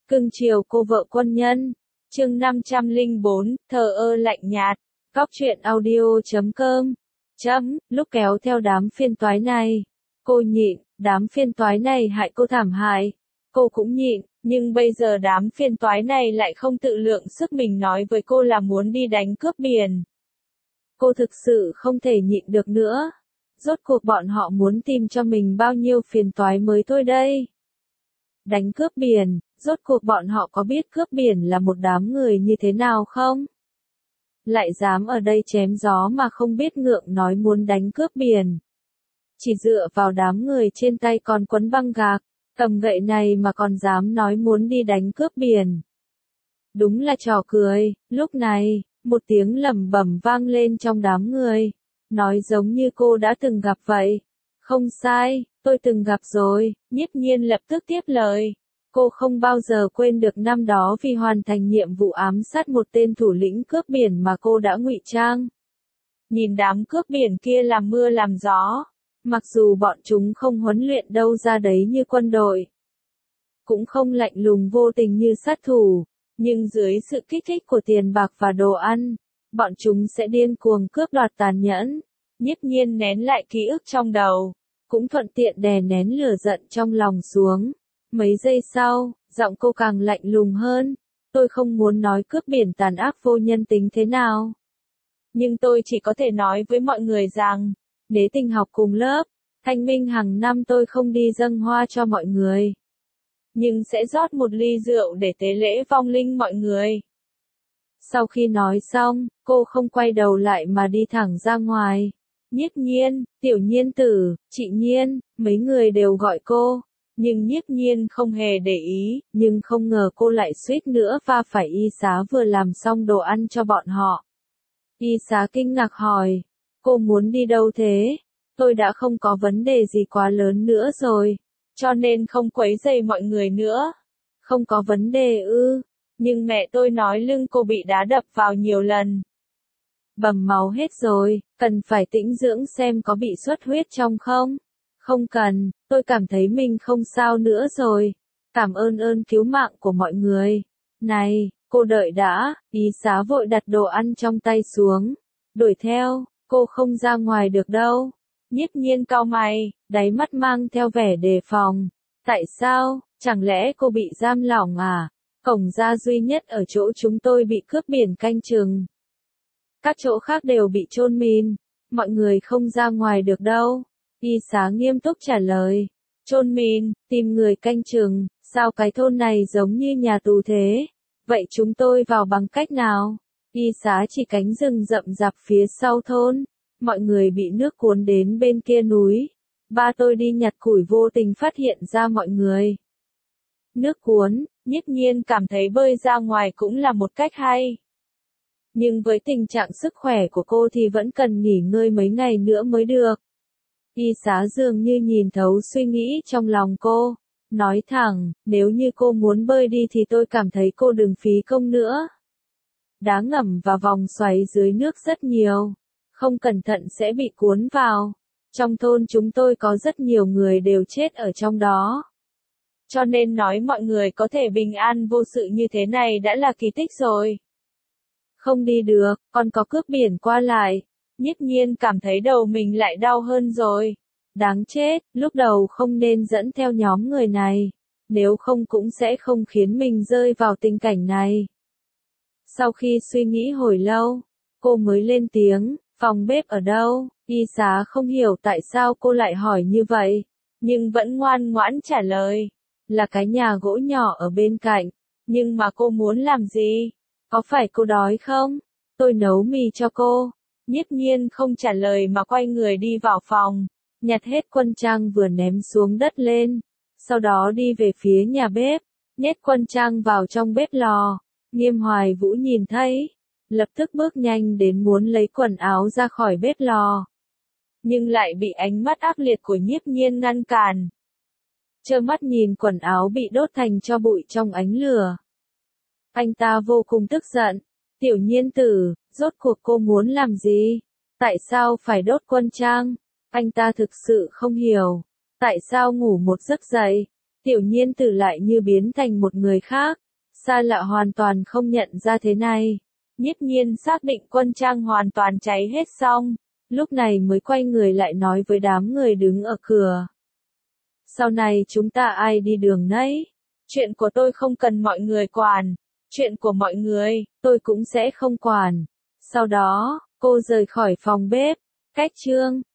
Cưng chiều cô vợ quân nhân. Chương 504, thờ ơ lạnh nhạt. Góc truyện audio.com. Lúc kéo theo đám phiên toái này, cô nhịn, đám phiên toái này hại cô thảm hại. Cô cũng nhịn, nhưng bây giờ đám phiên toái này lại không tự lượng sức mình nói với cô là muốn đi đánh cướp biển. Cô thực sự không thể nhịn được nữa. Rốt cuộc bọn họ muốn tìm cho mình bao nhiêu phiền toái mới thôi đây. Đánh cướp biển, rốt cuộc bọn họ có biết cướp biển là một đám người như thế nào không? Lại dám ở đây chém gió mà không biết ngượng nói muốn đánh cướp biển. Chỉ dựa vào đám người trên tay còn quấn băng gạc, cầm gậy này mà còn dám nói muốn đi đánh cướp biển. Đúng là trò cười. Lúc này, một tiếng lẩm bẩm vang lên trong đám người, nói giống như cô đã từng gặp vậy. Không sai, tôi từng gặp rồi. Nhiếp Nhiên lập tức tiếp lời. Cô không bao giờ quên được năm đó vì hoàn thành nhiệm vụ ám sát một tên thủ lĩnh cướp biển mà cô đã ngụy trang. Nhìn đám cướp biển kia làm mưa làm gió, mặc dù bọn chúng không huấn luyện đâu ra đấy như quân đội, cũng không lạnh lùng vô tình như sát thủ, nhưng dưới sự kích thích của tiền bạc và đồ ăn, bọn chúng sẽ điên cuồng cướp đoạt tàn nhẫn. Nhiếp Nhiên nén lại ký ức trong đầu, cũng thuận tiện đè nén lửa giận trong lòng xuống. Mấy giây sau, giọng cô càng lạnh lùng hơn. Tôi không muốn nói cướp biển tàn ác vô nhân tính thế nào, nhưng tôi chỉ có thể nói với mọi người rằng, Đế Tình học cùng lớp, Thanh Minh hàng năm tôi không đi dâng hoa cho mọi người, nhưng sẽ rót một ly rượu để tế lễ vong linh mọi người. Sau khi nói xong, cô không quay đầu lại mà đi thẳng ra ngoài. Nhiếp Nhiên, Tiểu Nhiên tử, chị Nhiên, mấy người đều gọi cô, nhưng Nhiếp Nhiên không hề để ý, nhưng không ngờ cô lại suýt nữa va phải y xá vừa làm xong đồ ăn cho bọn họ. Y xá kinh ngạc hỏi, cô muốn đi đâu thế? Tôi đã không có vấn đề gì quá lớn nữa rồi, cho nên không quấy rầy mọi người nữa. Không có vấn đề ư? Nhưng mẹ tôi nói lưng cô bị đá đập vào nhiều lần, bầm máu hết rồi, cần phải tĩnh dưỡng xem có bị xuất huyết trong không? Không cần, tôi cảm thấy mình không sao nữa rồi. Cảm ơn cứu mạng của mọi người. Này, cô đợi đã. Y xá vội đặt đồ ăn trong tay xuống. Đuổi theo, cô không ra ngoài được đâu. Nhiếp Nhiên cau mày, đáy mắt mang theo vẻ đề phòng. Tại sao, chẳng lẽ cô bị giam lỏng à? Cổng ra duy nhất ở chỗ chúng tôi bị cướp biển canh chừng. Các chỗ khác đều bị chôn mìn, mọi người không ra ngoài được đâu. Y xá nghiêm túc trả lời. Chôn mìn, tìm người canh chừng, sao cái thôn này giống như nhà tù thế? Vậy chúng tôi vào bằng cách nào? Y xá chỉ cánh rừng rậm rạp phía sau thôn. Mọi người bị nước cuốn đến bên kia núi. Ba tôi đi nhặt củi vô tình phát hiện ra mọi người. Nước cuốn, Nhiếp Nhiên cảm thấy bơi ra ngoài cũng là một cách hay. Nhưng với tình trạng sức khỏe của cô thì vẫn cần nghỉ ngơi mấy ngày nữa mới được. Y xá dường như nhìn thấu suy nghĩ trong lòng cô. Nói thẳng, nếu như cô muốn bơi đi thì tôi cảm thấy cô đừng phí công nữa. Đá ngầm và vòng xoáy dưới nước rất nhiều. Không cẩn thận sẽ bị cuốn vào. Trong thôn chúng tôi có rất nhiều người đều chết ở trong đó. Cho nên nói mọi người có thể bình an vô sự như thế này đã là kỳ tích rồi. Không đi được, còn có cướp biển qua lại. Nhiếp Nhiên cảm thấy đầu mình lại đau hơn rồi. Đáng chết, lúc đầu không nên dẫn theo nhóm người này. Nếu không cũng sẽ không khiến mình rơi vào tình cảnh này. Sau khi suy nghĩ hồi lâu, cô mới lên tiếng, phòng bếp ở đâu? Y xá không hiểu tại sao cô lại hỏi như vậy, nhưng vẫn ngoan ngoãn trả lời. Là cái nhà gỗ nhỏ ở bên cạnh. Nhưng mà cô muốn làm gì? Có phải cô đói không? Tôi nấu mì cho cô. Nhiếp Nhiên không trả lời mà quay người đi vào phòng, nhặt hết quân trang vừa ném xuống đất lên, sau đó đi về phía nhà bếp, nhét quân trang vào trong bếp lò. Nghiêm Hoài Vũ nhìn thấy, lập tức bước nhanh đến muốn lấy quần áo ra khỏi bếp lò, nhưng lại bị ánh mắt ác liệt của Nhiếp Nhiên ngăn cản. Trơ mắt nhìn quần áo bị đốt thành tro bụi trong ánh lửa. Anh ta vô cùng tức giận. Tiểu Nhiên tử, rốt cuộc cô muốn làm gì? Tại sao phải đốt quân trang? Anh ta thực sự không hiểu. Tại sao ngủ một giấc dậy, Tiểu Nhiên Tử lại như biến thành một người khác, xa lạ hoàn toàn không nhận ra thế này. Nhiếp Nhiên xác định quân trang hoàn toàn cháy hết xong, lúc này mới quay người lại nói với đám người đứng ở cửa. Sau này chúng ta ai đi đường nấy, chuyện của tôi không cần mọi người quản, chuyện của mọi người, tôi cũng sẽ không quản. Sau đó, cô rời khỏi phòng bếp, cách Trương